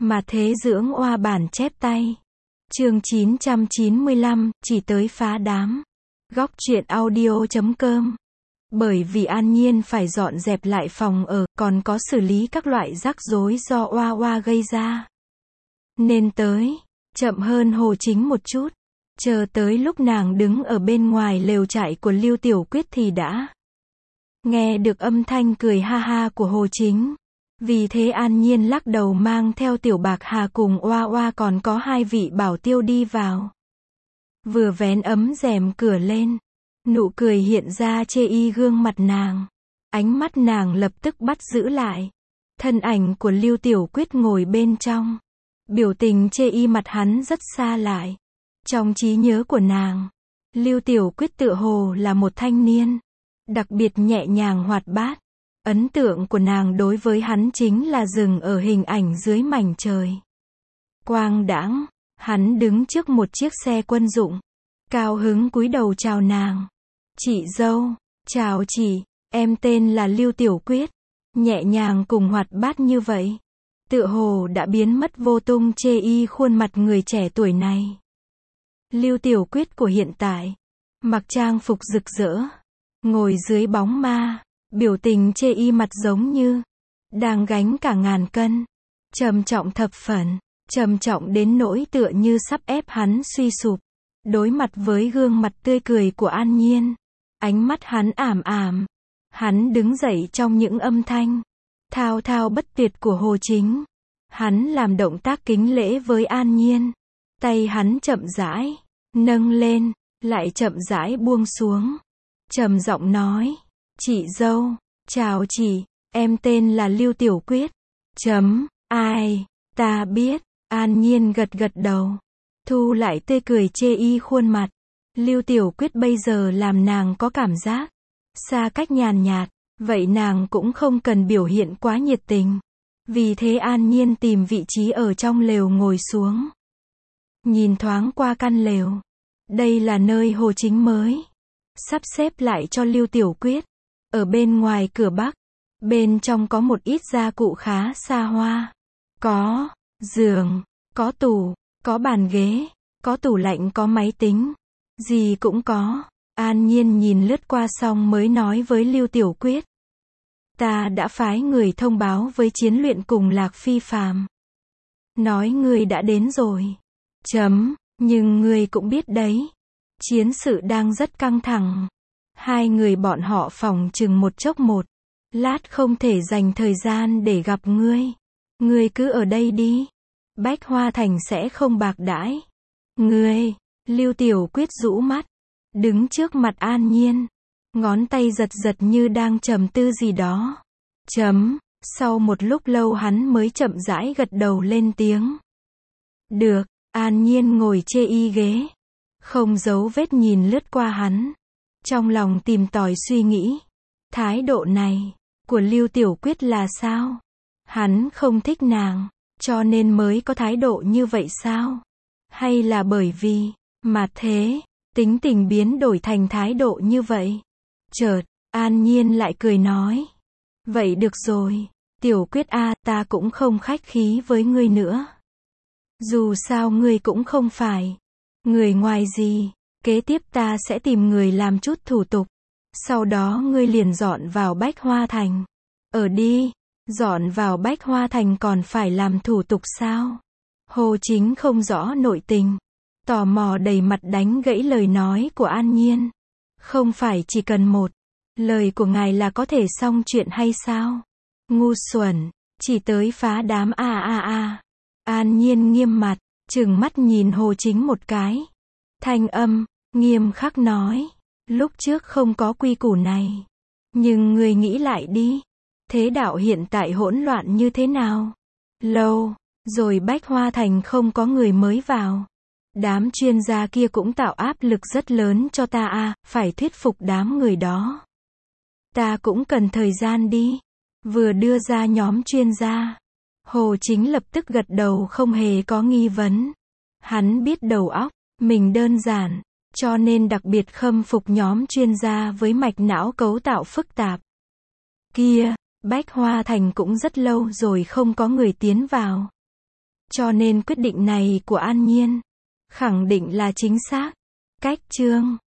Mà thế dưỡng oa bản chép tay. Chương 995, chỉ tới phá đám. Góc truyện audio.com. Bởi vì An Nhiên phải dọn dẹp lại phòng ở, còn có xử lý các loại rắc rối do oa oa gây ra. Nên tới, chậm hơn Hồ Chính một chút. Chờ tới lúc nàng đứng ở bên ngoài lều trại của Lưu Tiểu Quyết thì đã nghe được âm thanh cười ha ha của Hồ Chính. Vì thế An Nhiên lắc đầu mang theo Tiểu Bạc Hà cùng oa oa còn có hai vị bảo tiêu đi vào. Vừa vén ấm rèm cửa lên, nụ cười hiện ra chê y gương mặt nàng. Ánh mắt nàng lập tức bắt giữ lại thân ảnh của Lưu Tiểu Quyết ngồi bên trong. Biểu tình chê y mặt hắn rất xa lại. Trong trí nhớ của nàng, Lưu Tiểu Quyết tựa hồ là một thanh niên đặc biệt nhẹ nhàng hoạt bát. Ấn tượng của nàng đối với hắn chính là dừng ở hình ảnh dưới mảnh trời quang đãng. Hắn đứng trước một chiếc xe quân dụng, cao hứng cúi đầu chào nàng. Chị dâu, chào chị, em tên là Lưu Tiểu Quyết. Nhẹ nhàng cùng hoạt bát như vậy, tựa hồ đã biến mất vô tung chê y khuôn mặt người trẻ tuổi này. Lưu Tiểu Quyết của hiện tại, mặc trang phục rực rỡ, ngồi dưới bóng ma, biểu tình chê y mặt giống như đang gánh cả ngàn cân, trầm trọng thập phần, trầm trọng đến nỗi tựa như sắp ép hắn suy sụp. Đối mặt với gương mặt tươi cười của An Nhiên, ánh mắt hắn ảm ảm. Hắn đứng dậy trong những âm thanh thao thao bất tuyệt của Hồ Chính. Hắn làm động tác kính lễ với An Nhiên. Tay hắn chậm rãi nâng lên, lại chậm rãi buông xuống. Trầm giọng nói, chị dâu, chào chị, em tên là Lưu Tiểu Quyết. Ai, ta biết. An Nhiên gật gật đầu, thu lại tươi cười chê y khuôn mặt. Lưu Tiểu Quyết bây giờ làm nàng có cảm giác xa cách nhàn nhạt, vậy nàng cũng không cần biểu hiện quá nhiệt tình. Vì thế An Nhiên tìm vị trí ở trong lều ngồi xuống. Nhìn thoáng qua căn lều. Đây là nơi Hồ Chính mới sắp xếp lại cho Lưu Tiểu Quyết. Ở bên ngoài cửa Bắc, bên trong có một ít gia cụ khá xa hoa. Có giường, có tủ, có bàn ghế, có tủ lạnh, có máy tính. Gì cũng có. An Nhiên nhìn lướt qua xong mới nói với Lưu Tiểu Quyết. Ta đã phái người thông báo với Chiến Luyện cùng Lạc Phi Phàm. Nói ngươi đã đến rồi. Nhưng ngươi cũng biết đấy. Chiến sự đang rất căng thẳng. Hai người bọn họ phòng chừng một chốc một lát không thể dành thời gian để gặp ngươi. Ngươi cứ ở đây đi. Bách Hoa Thành sẽ không bạc đãi ngươi. Lưu Tiểu Quyết rũ mắt, đứng trước mặt An Nhiên, ngón tay giật giật như đang trầm tư gì đó. Sau một lúc lâu hắn mới chậm rãi gật đầu lên tiếng. Được. An Nhiên ngồi chê y ghế, không giấu vết nhìn lướt qua hắn, trong lòng tìm tòi suy nghĩ. Thái độ này của Lưu Tiểu Quyết là sao? Hắn không thích nàng, cho nên mới có thái độ như vậy sao? Hay là bởi vì mà thế, tính tình biến đổi thành thái độ như vậy? Chợt, An Nhiên lại cười nói. Vậy được rồi, Tiểu Quyết a, ta cũng không khách khí với ngươi nữa. Dù sao ngươi cũng không phải người ngoài gì. Kế tiếp ta sẽ tìm người làm chút thủ tục. Sau đó ngươi liền dọn vào Bách Hoa Thành. Ở đi. Dọn vào Bách Hoa Thành còn phải làm thủ tục sao? Hồ Chính không rõ nội tình, tò mò đầy mặt đánh gãy lời nói của An Nhiên. Không phải chỉ cần một lời của ngài là có thể xong chuyện hay sao? Ngu xuẩn, chỉ tới phá đám An Nhiên nghiêm mặt, trừng mắt nhìn Hồ Chính một cái. Thanh âm nghiêm khắc nói, lúc trước không có quy củ này. Nhưng người nghĩ lại đi, thế đạo hiện tại hỗn loạn như thế nào? Lâu rồi Bách Hoa Thành không có người mới vào. Đám chuyên gia kia cũng tạo áp lực rất lớn cho ta phải thuyết phục đám người đó. Ta cũng cần thời gian đi. Vừa đưa ra nhóm chuyên gia, Hồ Chính lập tức gật đầu không hề có nghi vấn. Hắn biết đầu óc mình đơn giản, cho nên đặc biệt khâm phục nhóm chuyên gia với mạch não cấu tạo phức tạp. Kia, Bách Hoa Thành cũng rất lâu rồi không có người tiến vào. Cho nên quyết định này của An Nhiên khẳng định là chính xác. Cách chương